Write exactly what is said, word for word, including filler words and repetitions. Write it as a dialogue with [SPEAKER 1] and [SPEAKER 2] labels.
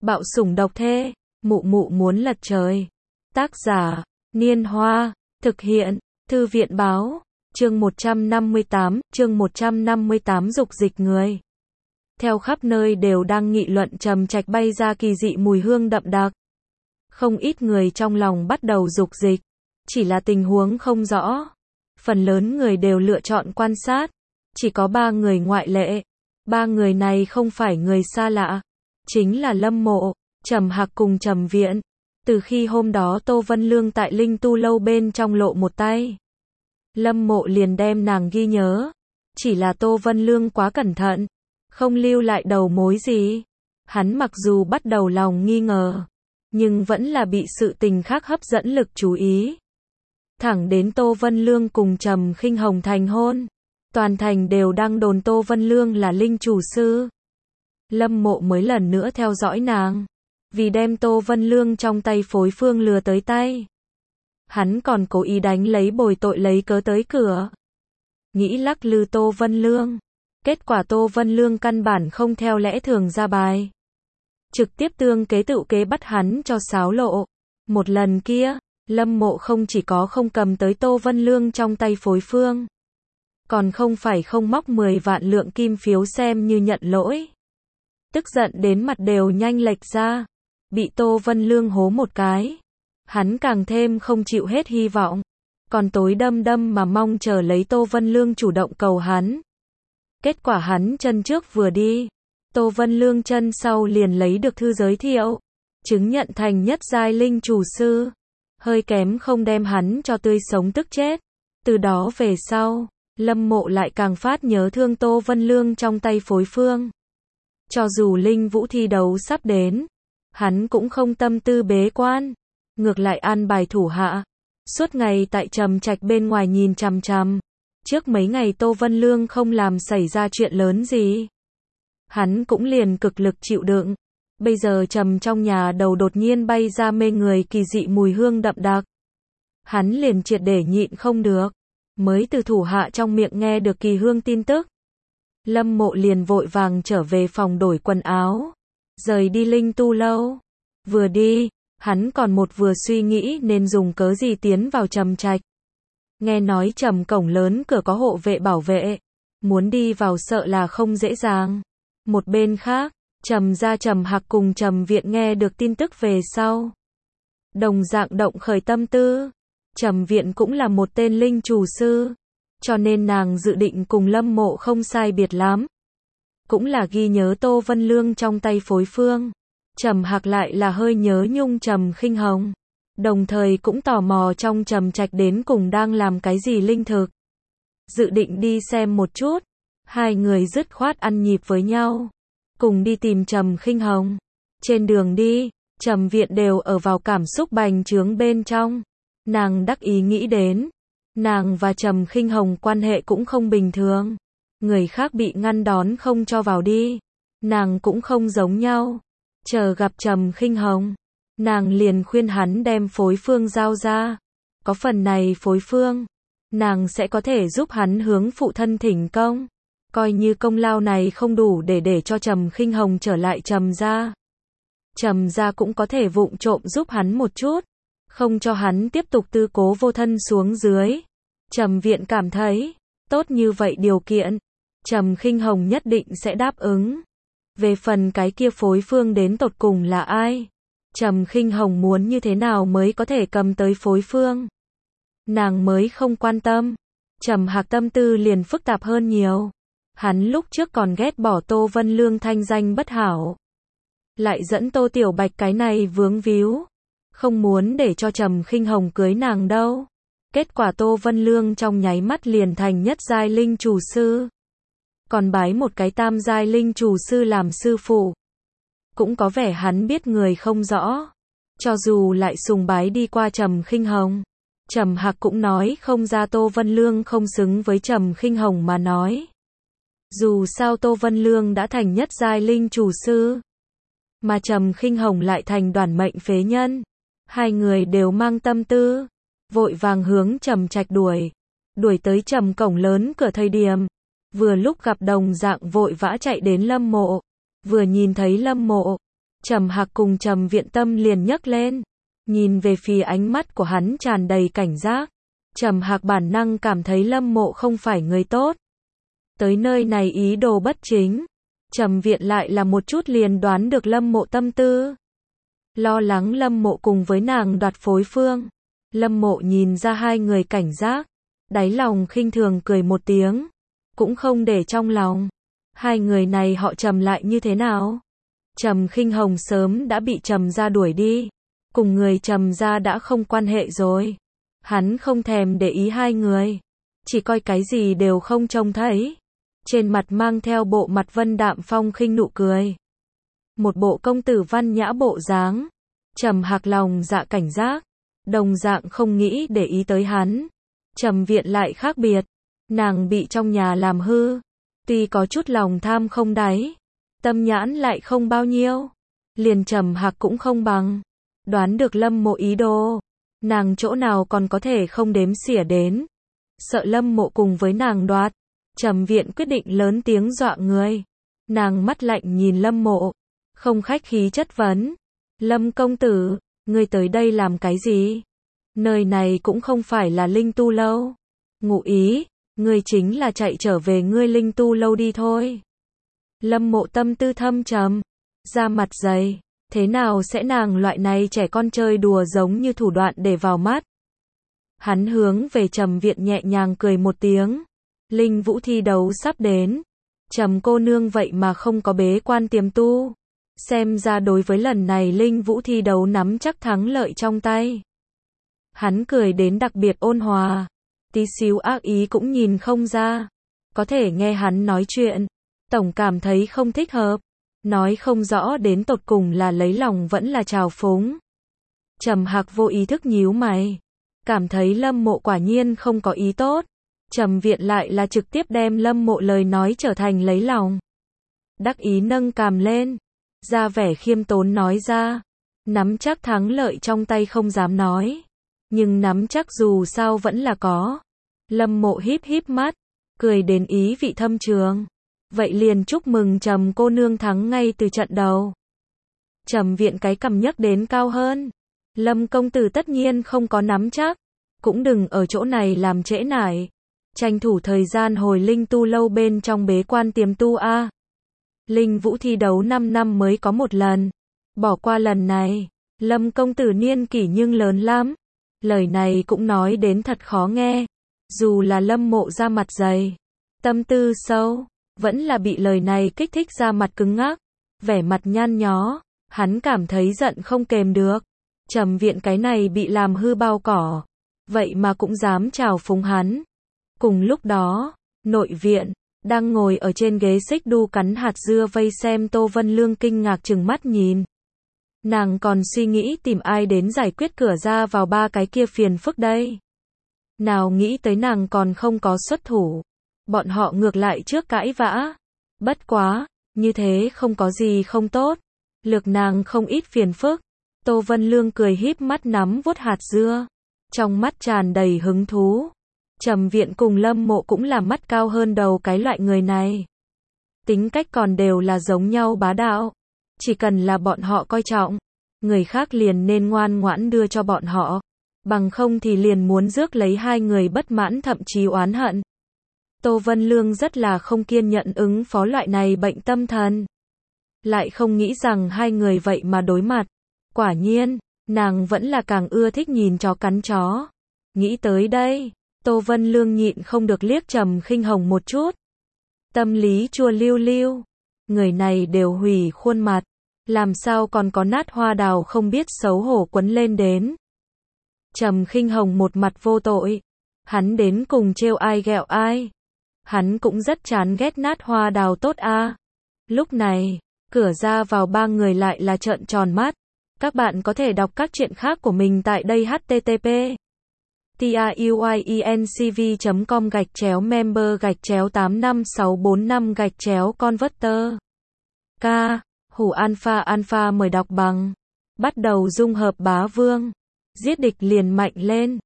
[SPEAKER 1] Bạo sủng độc thê, mụ mụ muốn lật trời. Tác giả, Niên Hoa, thực hiện, Thư viện báo, chương một trăm năm mươi tám, chương một trăm năm mươi tám dục dịch người. Theo khắp nơi đều đang nghị luận Trầm Trạch bay ra kỳ dị mùi hương đậm đặc. Không ít người trong lòng bắt đầu dục dịch, chỉ là tình huống không rõ. Phần lớn người đều lựa chọn quan sát, chỉ có ba người ngoại lệ. Ba người này không phải người xa lạ, chính là Lâm Mộ, Trầm Hạc cùng Trầm Viện. Từ khi hôm đó Tô Vân Lương tại Linh Tu lâu bên trong lộ một tay, Lâm Mộ liền đem nàng ghi nhớ. Chỉ là Tô Vân Lương quá cẩn thận, không lưu lại đầu mối gì. Hắn mặc dù bắt đầu lòng nghi ngờ, nhưng vẫn là bị sự tình khác hấp dẫn lực chú ý. Thẳng đến Tô Vân Lương cùng Trầm Khinh Hồng thành hôn, toàn thành đều đang đồn Tô Vân Lương là linh chủ sư. Lâm Mộ mới lần nữa theo dõi nàng, vì đem Tô Vân Lương trong tay phối phương lừa tới tay. Hắn còn cố ý đánh lấy bồi tội lấy cớ tới cửa, nghĩ lắc lư Tô Vân Lương. Kết quả Tô Vân Lương căn bản không theo lẽ thường ra bài, trực tiếp tương kế tự kế bắt hắn cho xáo lộ. Một lần kia, Lâm Mộ không chỉ có không cầm tới Tô Vân Lương trong tay phối phương, còn không phải không móc mười vạn lượng kim phiếu xem như nhận lỗi. Tức giận đến mặt đều nhanh lệch ra, bị Tô Vân Lương hố một cái. Hắn càng thêm không chịu hết hy vọng, còn tối đâm đâm mà mong chờ lấy Tô Vân Lương chủ động cầu hắn. Kết quả hắn chân trước vừa đi, Tô Vân Lương chân sau liền lấy được thư giới thiệu, chứng nhận thành nhất giai linh chủ sư, hơi kém không đem hắn cho tươi sống tức chết. Từ đó về sau, Lâm Mộ lại càng phát nhớ thương Tô Vân Lương trong tay phối phương. Cho dù linh vũ thi đấu sắp đến, hắn cũng không tâm tư bế quan, ngược lại an bài thủ hạ, suốt ngày tại Trầm Trạch bên ngoài nhìn chằm chằm. Trước mấy ngày Tô Vân Lương không làm xảy ra chuyện lớn gì, hắn cũng liền cực lực chịu đựng. Bây giờ Trầm trong nhà đầu đột nhiên bay ra mê người kỳ dị mùi hương đậm đặc, hắn liền triệt để nhịn không được. Mới từ thủ hạ trong miệng nghe được kỳ hương tin tức, Lâm Mộ liền vội vàng trở về phòng đổi quần áo, rời đi Linh Tu lâu. Vừa đi, hắn còn một vừa suy nghĩ nên dùng cớ gì tiến vào Trầm Trạch. Nghe nói Trầm cổng lớn cửa có hộ vệ bảo vệ, muốn đi vào sợ là không dễ dàng. Một bên khác, Trầm gia Trầm Hạc cùng Trầm Viện nghe được tin tức về sau, đồng dạng động khởi tâm tư. Trầm Viện cũng là một tên linh chủ sư, cho nên nàng dự định cùng Lâm Mộ không sai biệt lắm, cũng là ghi nhớ Tô Vân Lương trong tay phối phương. Trầm Hạc lại là hơi nhớ nhung Trầm Khinh Hồng, đồng thời cũng tò mò trong Trầm Trạch đến cùng đang làm cái gì linh thực, dự định đi xem một chút. Hai người dứt khoát ăn nhịp với nhau, cùng đi tìm Trầm Khinh Hồng. Trên đường đi, Trầm Viện đều ở vào cảm xúc bành trướng bên trong. Nàng đắc ý nghĩ đến, nàng và Trầm Khinh Hồng quan hệ cũng không bình thường. Người khác bị ngăn đón không cho vào đi, nàng cũng không giống nhau. Chờ gặp Trầm Khinh Hồng, nàng liền khuyên hắn đem phối phương giao ra. Có phần này phối phương, nàng sẽ có thể giúp hắn hướng phụ thân thỉnh công. Coi như công lao này không đủ để để cho Trầm Khinh Hồng trở lại Trầm gia, Trầm gia cũng có thể vụng trộm giúp hắn một chút, không cho hắn tiếp tục tư cố vô thân xuống dưới. Trầm Viện cảm thấy, tốt như vậy điều kiện, Trầm Khinh Hồng nhất định sẽ đáp ứng. Về phần cái kia phối phương đến tột cùng là ai, Trầm Khinh Hồng muốn như thế nào mới có thể cầm tới phối phương, nàng mới không quan tâm. Trầm Hạc tâm tư liền phức tạp hơn nhiều. Hắn lúc trước còn ghét bỏ Tô Vân Lương thanh danh bất hảo, lại dẫn Tô Tiểu Bạch cái này vướng víu, không muốn để cho Trầm Khinh Hồng cưới nàng đâu. Kết quả Tô Vân Lương trong nháy mắt liền thành nhất giai linh chủ sư, còn bái một cái tam giai linh chủ sư làm sư phụ. Cũng có vẻ hắn biết người không rõ, cho dù lại sùng bái đi qua Trầm Khinh Hồng, Trầm Hạc cũng nói không ra Tô Vân Lương không xứng với Trầm Khinh Hồng mà nói. Dù sao Tô Vân Lương đã thành nhất giai linh chủ sư, mà Trầm Khinh Hồng lại thành đoản mệnh phế nhân. Hai người đều mang tâm tư, vội vàng hướng Trầm Trạch đuổi. Đuổi tới Trầm cổng lớn cửa thời điểm, vừa lúc gặp đồng dạng vội vã chạy đến Lâm Mộ. Vừa nhìn thấy Lâm Mộ, Trầm Hạc cùng Trầm Viện tâm liền nhấc lên, nhìn về phía ánh mắt của hắn tràn đầy cảnh giác. Trầm Hạc bản năng cảm thấy Lâm Mộ không phải người tốt. Tới nơi này ý đồ bất chính. Trầm Viện lại là một chút liền đoán được Lâm Mộ tâm tư. Lo lắng Lâm Mộ cùng với nàng đoạt phối phương. Lâm Mộ nhìn ra hai người cảnh giác, đáy lòng khinh thường cười một tiếng, cũng không để trong lòng. Hai người này họ Trầm lại như thế nào? Trầm Khinh Hồng sớm đã bị Trầm gia đuổi đi, cùng người Trầm gia đã không quan hệ rồi. Hắn không thèm để ý hai người, chỉ coi cái gì đều không trông thấy. Trên mặt mang theo bộ mặt vân đạm phong khinh nụ cười. Một bộ công tử văn nhã bộ dáng. Trầm Hạc lòng dạ cảnh giác, đồng dạng không nghĩ để ý tới hắn. Trầm Viện lại khác biệt, nàng bị trong nhà làm hư, tuy có chút lòng tham không đáy, tâm nhãn lại không bao nhiêu, liền Trầm Hạc cũng không bằng. Đoán được Lâm Mộ ý đồ, nàng chỗ nào còn có thể không đếm xỉa đến. Sợ Lâm Mộ cùng với nàng đoạt, Trầm Viện quyết định lớn tiếng dọa người. Nàng mắt lạnh nhìn Lâm Mộ, không khách khí chất vấn. Lâm công tử, ngươi tới đây làm cái gì? Nơi này cũng không phải là Linh Tu lâu. Ngụ ý, ngươi chính là chạy trở về ngươi Linh Tu lâu đi thôi. Lâm Mộ tâm tư thâm trầm, da mặt dày, thế nào sẽ nàng loại này trẻ con chơi đùa giống như thủ đoạn để vào mắt. Hắn hướng về Trầm Viện nhẹ nhàng cười một tiếng. Linh Vũ thi đấu sắp đến, Trầm cô nương vậy mà không có bế quan tiềm tu. Xem ra đối với lần này Linh Vũ thi đấu nắm chắc thắng lợi trong tay. Hắn cười đến đặc biệt ôn hòa, tí xíu ác ý cũng nhìn không ra. Có thể nghe hắn nói chuyện, tổng cảm thấy không thích hợp, nói không rõ đến tột cùng là lấy lòng vẫn là trào phúng. Trầm Hạc vô ý thức nhíu mày, cảm thấy Lâm Mộ quả nhiên không có ý tốt. Trầm Viện lại là trực tiếp đem Lâm Mộ lời nói trở thành lấy lòng. Đắc ý nâng cằm lên, ra vẻ khiêm tốn nói ra, nắm chắc thắng lợi trong tay không dám nói, nhưng nắm chắc dù sao vẫn là có. Lâm Mộ híp híp mắt, cười đến ý vị thâm trường. Vậy liền chúc mừng Trầm cô nương thắng ngay từ trận đầu. Trầm Viện cái cằm nhấc đến cao hơn. Lâm công tử tất nhiên không có nắm chắc, cũng đừng ở chỗ này làm trễ nải, tranh thủ thời gian hồi Linh Tu lâu bên trong bế quan tiềm tu a. Linh Vũ thi đấu năm năm mới có một lần, bỏ qua lần này, Lâm công tử niên kỷ nhưng lớn lắm. Lời này cũng nói đến thật khó nghe, dù là Lâm Mộ da mặt dày, tâm tư sâu, vẫn là bị lời này kích thích ra mặt cứng ngắc, vẻ mặt nhăn nhó, hắn cảm thấy giận không kềm được. Trầm Viện cái này bị làm hư bao cỏ, vậy mà cũng dám chào phúng hắn. Cùng lúc đó, nội viện, đang ngồi ở trên ghế xích đu cắn hạt dưa vây xem Tô Vân Lương kinh ngạc trừng mắt nhìn. Nàng còn suy nghĩ tìm ai đến giải quyết cửa ra vào ba cái kia phiền phức đây. Nào nghĩ tới nàng còn không có xuất thủ. Bọn họ ngược lại trước cãi vã. Bất quá, như thế không có gì không tốt. Lược nàng không ít phiền phức. Tô Vân Lương cười híp mắt nắm vuốt hạt dưa, trong mắt tràn đầy hứng thú. Trầm Viện cùng Lâm Mộ cũng là mắt cao hơn đầu cái loại người này. Tính cách còn đều là giống nhau bá đạo. Chỉ cần là bọn họ coi trọng, người khác liền nên ngoan ngoãn đưa cho bọn họ. Bằng không thì liền muốn rước lấy hai người bất mãn thậm chí oán hận. Tô Vân Lương rất là không kiên nhẫn ứng phó loại này bệnh tâm thần. Lại không nghĩ rằng hai người vậy mà đối mặt. Quả nhiên, nàng vẫn là càng ưa thích nhìn chó cắn chó. Nghĩ tới đây, Tô Vân Lương nhịn không được liếc Trầm Khinh Hồng một chút. Tâm lý chua lưu lưu. Người này đều hủy khuôn mặt. Làm sao còn có nát hoa đào không biết xấu hổ quấn lên đến. Trầm Khinh Hồng một mặt vô tội. Hắn đến cùng trêu ai ghẹo ai. Hắn cũng rất chán ghét nát hoa đào tốt a. Lúc này, cửa ra vào ba người lại là trợn tròn mắt. Các bạn có thể đọc các truyện khác của mình tại đây h t t p truyencv chấm com gạch chéo member gạch chéo tám năm sáu bốn năm gạch chéo converter. K. Hủ alpha alpha mời đọc bằng. Bắt đầu dung hợp bá vương. Giết địch liền mạnh lên.